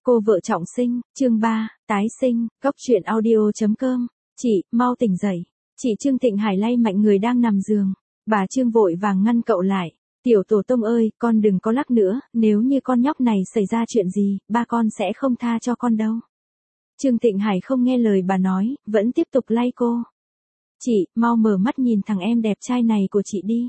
Cô vợ trọng sinh, chương 3, tái sinh, góc truyện audio.com. Chị, mau tỉnh dậy. Chị Trương Thịnh Hải lay mạnh người đang nằm giường. Bà Trương vội vàng ngăn cậu lại. Tiểu tổ tông ơi, con đừng có lắc nữa, nếu như con nhóc này xảy ra chuyện gì, ba con sẽ không tha cho con đâu. Trương Thịnh Hải không nghe lời bà nói, vẫn tiếp tục lay cô. Chị, mau mở mắt nhìn thằng em đẹp trai này của chị đi.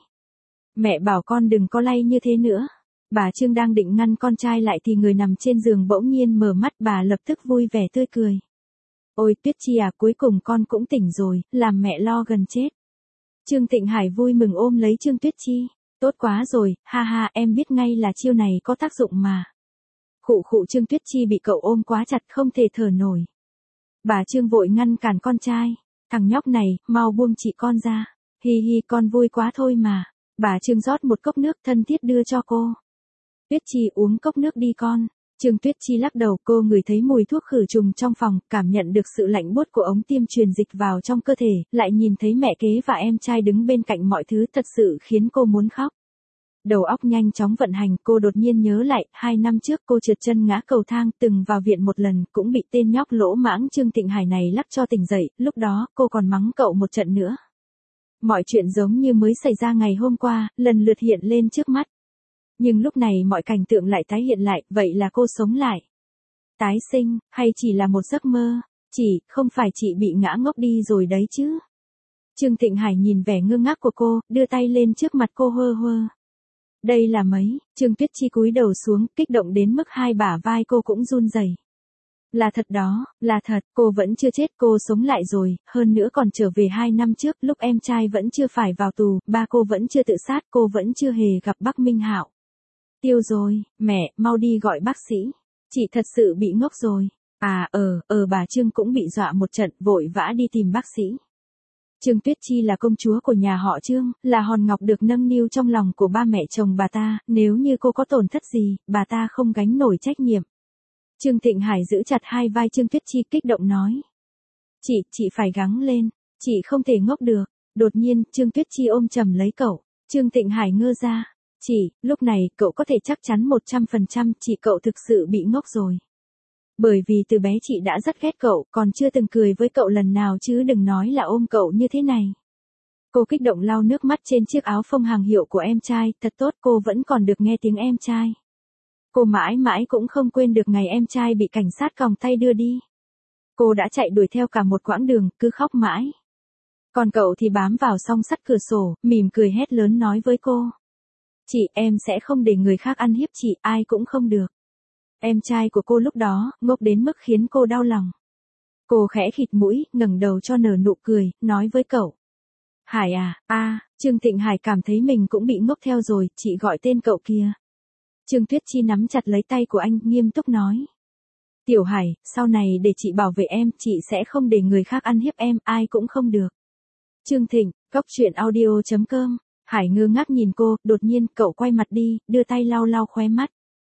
Mẹ bảo con đừng có lay như thế nữa. Bà Trương đang định ngăn con trai lại thì người nằm trên giường bỗng nhiên mở mắt, bà lập tức vui vẻ tươi cười. Ôi Tuyết Chi à, cuối cùng con cũng tỉnh rồi, làm mẹ lo gần chết. Trương Thịnh Hải vui mừng ôm lấy Trương Tuyết Chi. Tốt quá rồi, ha ha, em biết ngay là chiêu này có tác dụng mà. Khụ khụ, Trương Tuyết Chi bị cậu ôm quá chặt không thể thở nổi. Bà Trương vội ngăn cản con trai. Thằng nhóc này, mau buông chị con ra. Hi hi, con vui quá thôi mà. Bà Trương rót một cốc nước thân thiết đưa cho cô. Tuyết Chi uống cốc nước đi con. Trương Tuyết Chi lắc đầu, cô ngửi thấy mùi thuốc khử trùng trong phòng, cảm nhận được sự lạnh buốt của ống tiêm truyền dịch vào trong cơ thể, lại nhìn thấy mẹ kế và em trai đứng bên cạnh, mọi thứ thật sự khiến cô muốn khóc. Đầu óc nhanh chóng vận hành, cô đột nhiên nhớ lại, 2 năm trước cô trượt chân ngã cầu thang, từng vào viện một lần, cũng bị tên nhóc lỗ mãng Trương Thịnh Hải này lắc cho tỉnh dậy, lúc đó cô còn mắng cậu một trận nữa. Mọi chuyện giống như mới xảy ra ngày hôm qua, lần lượt hiện lên trước mắt. Nhưng lúc này mọi cảnh tượng lại tái hiện lại, vậy là cô sống lại. Tái sinh, hay chỉ là một giấc mơ? Không phải chị bị ngã ngốc đi rồi đấy chứ? Trương Thịnh Hải nhìn vẻ ngơ ngác của cô, đưa tay lên trước mặt cô hơ hơ. Đây là mấy? Trương Tuyết Chi cúi đầu xuống, kích động đến mức hai bả vai cô cũng run rẩy. Là thật đó, là thật, cô vẫn chưa chết, cô sống lại rồi, hơn nữa còn trở về 2 năm trước, lúc em trai vẫn chưa phải vào tù, ba cô vẫn chưa tự sát, cô vẫn chưa hề gặp bác Minh Hạo. Tiêu rồi, mẹ, mau đi gọi bác sĩ. Chị thật sự bị ngốc rồi. Bà Trương cũng bị dọa một trận, vội vã đi tìm bác sĩ. Trương Tuyết Chi là công chúa của nhà họ Trương, là hòn ngọc được nâng niu trong lòng của ba mẹ chồng bà ta, nếu như cô có tổn thất gì, bà ta không gánh nổi trách nhiệm. Trương Thịnh Hải giữ chặt hai vai Trương Tuyết Chi, kích động nói. Chị phải gắng lên, chị không thể ngốc được. Đột nhiên, Trương Tuyết Chi ôm chầm lấy cậu. Trương Thịnh Hải ngơ ra. Lúc này, cậu có thể chắc chắn 100%, cậu thực sự bị ngốc rồi. Bởi vì từ bé chị đã rất ghét cậu, còn chưa từng cười với cậu lần nào chứ đừng nói là ôm cậu như thế này. Cô kích động lau nước mắt trên chiếc áo phông hàng hiệu của em trai, thật tốt, cô vẫn còn được nghe tiếng em trai. Cô mãi mãi cũng không quên được ngày em trai bị cảnh sát còng tay đưa đi. Cô đã chạy đuổi theo cả một quãng đường, cứ khóc mãi. Còn cậu thì bám vào song sắt cửa sổ, mỉm cười hét lớn nói với cô. Em sẽ không để người khác ăn hiếp chị, ai cũng không được. Em trai của cô lúc đó, ngốc đến mức khiến cô đau lòng. Cô khẽ khịt mũi, ngẩng đầu cho nở nụ cười, nói với cậu. Hải à, Trương Thịnh Hải cảm thấy mình cũng bị ngốc theo rồi, chị gọi tên cậu kia. Trương Tuyết Chi nắm chặt lấy tay của anh, nghiêm túc nói. Tiểu Hải, sau này để chị bảo vệ em, chị sẽ không để người khác ăn hiếp em, ai cũng không được. Trương Thịnh, góc truyện audio.com. Hải ngơ ngác nhìn cô, đột nhiên cậu quay mặt đi, đưa tay lau lau khóe mắt.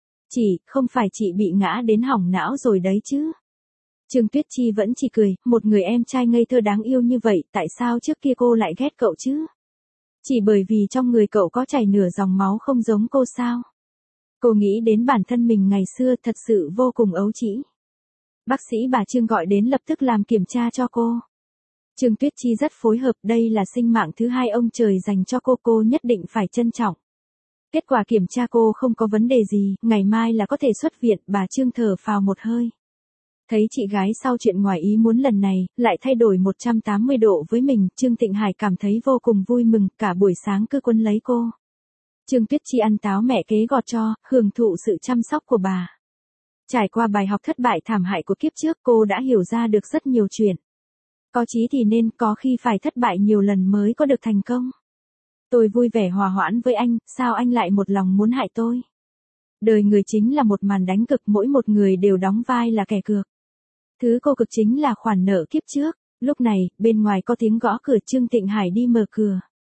Không phải chị bị ngã đến hỏng não rồi đấy chứ? Trương Tuyết Chi vẫn chỉ cười, một người em trai ngây thơ đáng yêu như vậy, tại sao trước kia cô lại ghét cậu chứ? Chỉ bởi vì trong người cậu có chảy nửa dòng máu không giống cô sao? Cô nghĩ đến bản thân mình ngày xưa, thật sự vô cùng ấu trĩ. Bác sĩ bà Trương gọi đến lập tức làm kiểm tra cho cô. Trương Tuyết Chi rất phối hợp, đây là sinh mạng thứ hai ông trời dành cho cô nhất định phải trân trọng. Kết quả kiểm tra cô không có vấn đề gì, ngày mai là có thể xuất viện, bà Trương thở phào một hơi. Thấy chị gái sau chuyện ngoài ý muốn lần này, lại thay đổi 180 độ với mình, Trương Thịnh Hải cảm thấy vô cùng vui mừng, cả buổi sáng cứ quấn lấy cô. Trương Tuyết Chi ăn táo mẹ kế gọt cho, hưởng thụ sự chăm sóc của bà. Trải qua bài học thất bại thảm hại của kiếp trước, cô đã hiểu ra được rất nhiều chuyện. Có chí thì nên, có khi phải thất bại nhiều lần mới có được thành công. Tôi vui vẻ hòa hoãn với anh, sao anh lại một lòng muốn hại tôi? Đời người chính là một màn đánh cực, mỗi một người đều đóng vai là kẻ cược. Thứ cô cực chính là khoản nợ kiếp trước. Lúc này, bên ngoài có tiếng gõ cửa, Trương Thịnh Hải đi mở cửa.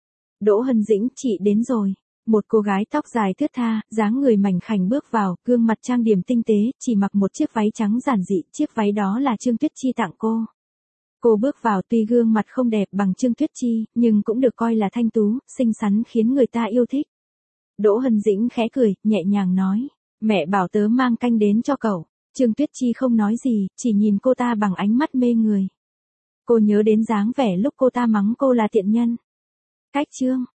Đỗ Hân Dĩnh, chị đến rồi. Một cô gái tóc dài thướt tha, dáng người mảnh khảnh bước vào, gương mặt trang điểm tinh tế, chỉ mặc một chiếc váy trắng giản dị, chiếc váy đó là Trương Tuyết Chi tặng cô. Cô bước vào tuy gương mặt không đẹp bằng Trương Tuyết Chi, nhưng cũng được coi là thanh tú, xinh xắn khiến người ta yêu thích. Đỗ Hân Dĩnh khẽ cười, nhẹ nhàng nói, mẹ bảo tớ mang canh đến cho cậu. Trương Tuyết Chi không nói gì, chỉ nhìn cô ta bằng ánh mắt mê người. Cô nhớ đến dáng vẻ lúc cô ta mắng cô là tiện nhân. Cách Trương